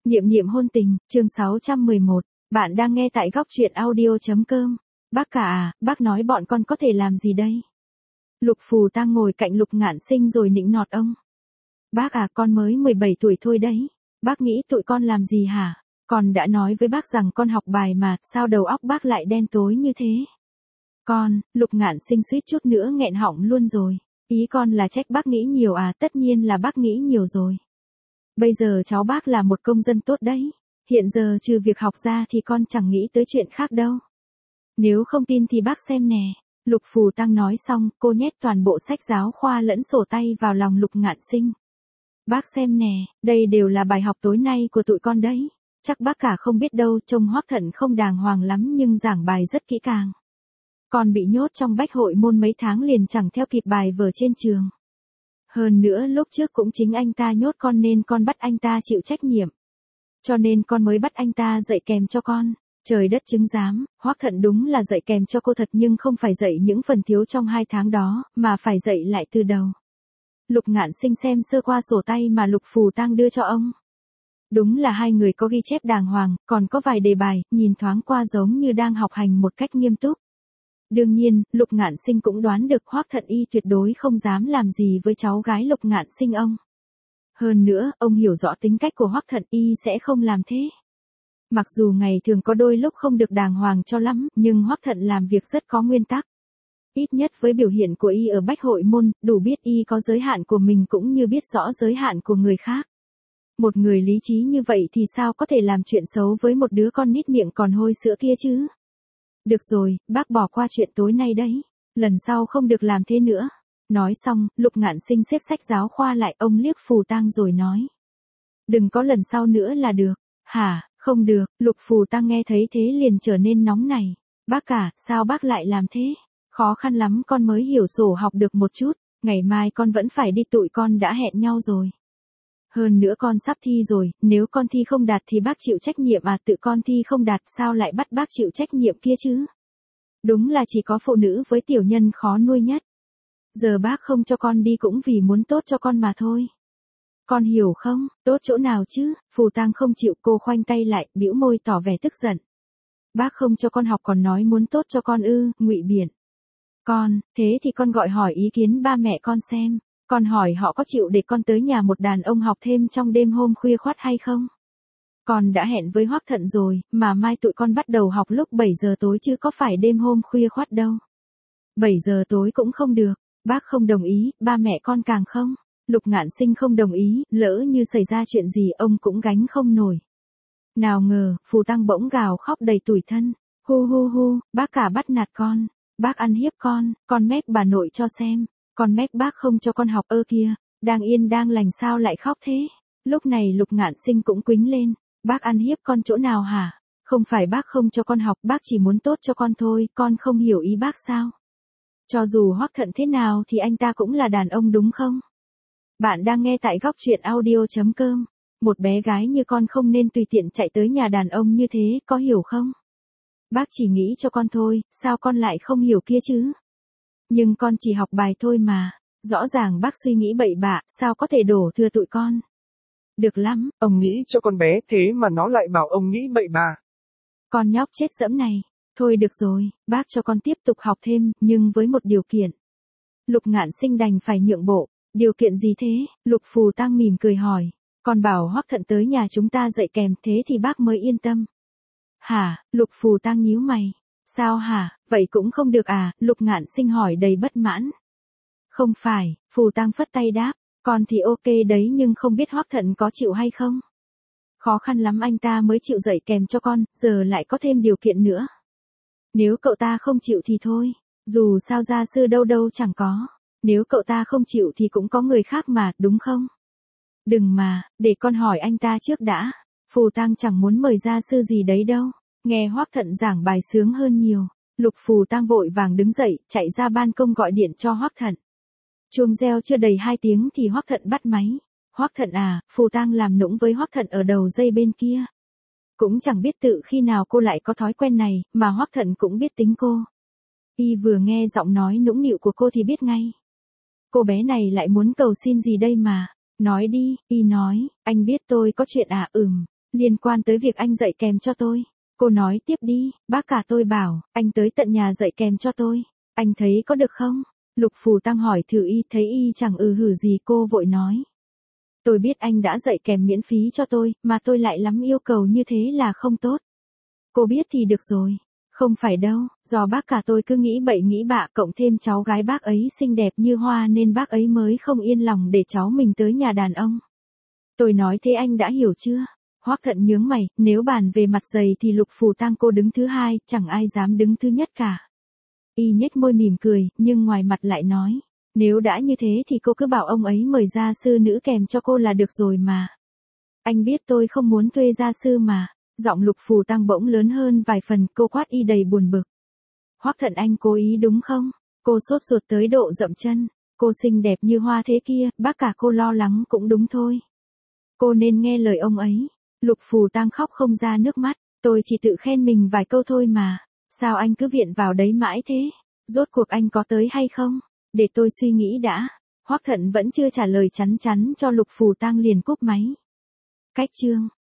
Niệm niệm hôn tình, chương 611. Bạn đang nghe tại góc truyện audio.com. Bác cả à, bác nói bọn con có thể làm gì đây? Lục Phù Tang ngồi cạnh Lục Ngạn Sinh rồi nịnh nọt ông. Bác à, con mới 17 tuổi thôi đấy. Bác nghĩ tụi con làm gì hả? Con đã nói với bác rằng con học bài mà, sao đầu óc bác lại đen tối như thế? Lục Ngạn Sinh suýt chút nữa nghẹn họng luôn rồi. Ý con là trách bác nghĩ nhiều à? Tất nhiên là bác nghĩ nhiều rồi. Bây giờ cháu bác là một công dân tốt đấy. Hiện giờ trừ việc học ra thì con chẳng nghĩ tới chuyện khác đâu. Nếu không tin thì bác xem nè. Lục Phù Tang nói xong, cô nhét toàn bộ sách giáo khoa lẫn sổ tay vào lòng Lục Ngạn Sinh. Bác xem nè, đây đều là bài học tối nay của tụi con đấy. Chắc bác cả không biết đâu, trông Hoắc Thận không đàng hoàng lắm nhưng giảng bài rất kỹ càng. Con bị nhốt trong bách hội môn mấy tháng liền chẳng theo kịp bài vở trên trường. Hơn nữa lúc trước cũng chính anh ta nhốt con nên con bắt anh ta chịu trách nhiệm. Cho nên con mới bắt anh ta dạy kèm cho con. Trời đất chứng giám, Hoắc Thận đúng là dạy kèm cho cô thật nhưng không phải dạy những phần thiếu trong 2 tháng đó, mà phải dạy lại từ đầu. Lục Ngạn Sinh xem sơ qua sổ tay mà Lục Phù Tang đưa cho ông. Đúng là hai người có ghi chép đàng hoàng, còn có vài đề bài, nhìn thoáng qua giống như đang học hành một cách nghiêm túc. Đương nhiên, Lục Ngạn Sinh cũng đoán được Hoắc Thận y tuyệt đối không dám làm gì với cháu gái Lục Ngạn Sinh ông. Hơn nữa, ông hiểu rõ tính cách của Hoắc Thận y sẽ không làm thế. Mặc dù ngày thường có đôi lúc không được đàng hoàng cho lắm, nhưng Hoắc Thận làm việc rất có nguyên tắc. Ít nhất với biểu hiện của y ở bách hội môn, đủ biết y có giới hạn của mình cũng như biết rõ giới hạn của người khác. Một người lý trí như vậy thì sao có thể làm chuyện xấu với một đứa con nít miệng còn hôi sữa kia chứ? Được rồi, bác bỏ qua chuyện tối nay đấy. Lần sau không được làm thế nữa. Nói xong, Lục Ngạn Sinh xếp sách giáo khoa lại, ông liếc Phù Tang rồi nói. Đừng có lần sau nữa là được. Hả, không được. Lục Phù Tang nghe thấy thế liền trở nên nóng này. Bác cả, sao bác lại làm thế? Khó khăn lắm con mới hiểu sổ học được một chút. Ngày mai con vẫn phải đi, tụi con đã hẹn nhau rồi. Hơn nữa con sắp thi rồi, nếu con thi không đạt thì bác chịu trách nhiệm à? Tự con thi không đạt sao lại bắt bác chịu trách nhiệm kia chứ? Đúng là chỉ có phụ nữ với tiểu nhân khó nuôi nhất. Giờ bác không cho con đi cũng vì muốn tốt cho con mà thôi. Con hiểu không? Tốt chỗ nào chứ? Phù Tang không chịu, cô khoanh tay lại, bĩu môi tỏ vẻ tức giận. Bác không cho con học còn nói muốn tốt cho con ư? Ngụy biện. Thế thì con gọi hỏi ý kiến ba mẹ con xem. Con hỏi họ có chịu để con tới nhà một đàn ông học thêm trong đêm hôm khuya khoắt hay không? Con đã hẹn với Hoắc Thận rồi, mà mai tụi con bắt đầu học lúc 7 giờ tối chứ có phải đêm hôm khuya khoắt đâu. 7 giờ tối cũng không được, bác không đồng ý, ba mẹ con càng không. Lục Ngạn Sinh không đồng ý, lỡ như xảy ra chuyện gì ông cũng gánh không nổi. Nào ngờ, Phù Tang bỗng gào khóc đầy tủi thân. Hu hu hu, bác cả bắt nạt con, bác ăn hiếp con mép bà nội cho xem. Con mép bác không cho con học ơ kìa, đang yên đang lành sao lại khóc thế? Lúc này Lục Ngạn Sinh cũng quýnh lên, bác ăn hiếp con chỗ nào hả? Không phải bác không cho con học, bác chỉ muốn tốt cho con thôi, con không hiểu ý bác sao? Cho dù Hoắc Thận thế nào thì anh ta cũng là đàn ông đúng không? Bạn đang nghe tại góc truyện audio.com. Một bé gái như con không nên tùy tiện chạy tới nhà đàn ông như thế, có hiểu không? Bác chỉ nghĩ cho con thôi, sao con lại không hiểu kia chứ? Nhưng con chỉ học bài thôi mà, rõ ràng bác suy nghĩ bậy bạ, sao có thể đổ thừa tụi con. Được lắm, Ông nghĩ cho con bé thế mà nó lại bảo ông nghĩ bậy bạ. Con nhóc chết dẫm này, thôi được rồi, bác cho con tiếp tục học thêm, nhưng với một điều kiện. Lục Ngạn Sinh đành phải nhượng bộ, điều kiện gì thế? Lục Phù Tang mỉm cười hỏi, con bảo Hoắc Thận tới nhà chúng ta dạy kèm thế thì bác mới yên tâm. Hả? Lục Phù Tang nhíu mày. Sao hả, vậy cũng không được à? Lục Ngạn Sinh hỏi đầy bất mãn. Không phải, Phù Tang phất tay đáp, con thì ok đấy nhưng không biết Hoắc Thận có chịu hay không. Khó khăn lắm anh ta mới chịu dạy kèm cho con, giờ lại có thêm điều kiện nữa. Nếu cậu ta không chịu thì thôi, dù sao gia sư đâu đâu chẳng có, nếu cậu ta không chịu thì cũng có người khác mà, đúng không? Đừng mà, để con hỏi anh ta trước đã. Phù Tang chẳng muốn mời gia sư gì đấy đâu. Nghe Hoắc Thận giảng bài sướng hơn nhiều. Lục Phù Tang vội vàng đứng dậy, chạy ra ban công gọi điện cho Hoắc Thận. Chuông reo chưa đầy 2 tiếng thì Hoắc Thận bắt máy. Hoắc Thận à, Phù Tang làm nũng với Hoắc Thận ở đầu dây bên kia. Cũng chẳng biết tự khi nào cô lại có thói quen này, mà Hoắc Thận cũng biết tính cô. Y vừa nghe giọng nói nũng nịu của cô thì biết ngay. Cô bé này lại muốn cầu xin gì đây mà. Nói đi, Y nói, anh biết tôi có chuyện à? Liên quan tới việc anh dạy kèm cho tôi. Cô nói tiếp đi, bác cả tôi bảo, anh tới tận nhà dạy kèm cho tôi. Anh thấy có được không? Lục Phù Tăng hỏi thử y, thấy y chẳng hử gì, cô vội nói. Tôi biết anh đã dạy kèm miễn phí cho tôi, mà tôi lại lắm yêu cầu như thế là không tốt. Cô biết thì được rồi. Không phải đâu, do bác cả tôi cứ nghĩ bậy nghĩ bạ, cộng thêm cháu gái bác ấy xinh đẹp như hoa nên bác ấy mới không yên lòng để cháu mình tới nhà đàn ông. Tôi nói thế anh đã hiểu chưa? Hoắc Thận nhướng mày, nếu bàn về mặt dày thì Lục Phù Tăng cô đứng thứ hai, chẳng ai dám đứng thứ nhất cả. Y nhếch môi mỉm cười, nhưng ngoài mặt lại nói, nếu đã như thế thì cô cứ bảo ông ấy mời gia sư nữ kèm cho cô là được rồi mà. Anh biết tôi không muốn thuê gia sư mà. Giọng Lục Phù Tăng bỗng lớn hơn vài phần, cô quát y đầy buồn bực. Hoắc Thận anh cố ý đúng không? Cô sốt ruột tới độ dậm chân. Cô xinh đẹp như hoa thế kia, bác cả cô lo lắng cũng đúng thôi. Cô nên nghe lời ông ấy. Lục Phù Tăng khóc không ra nước mắt. Tôi chỉ tự khen mình vài câu thôi mà. Sao anh cứ viện vào đấy mãi thế? Rốt cuộc anh có tới hay không? Để tôi suy nghĩ đã. Hoắc Thận vẫn chưa trả lời chắn chắn cho Lục Phù Tăng liền cúp máy. Cách chương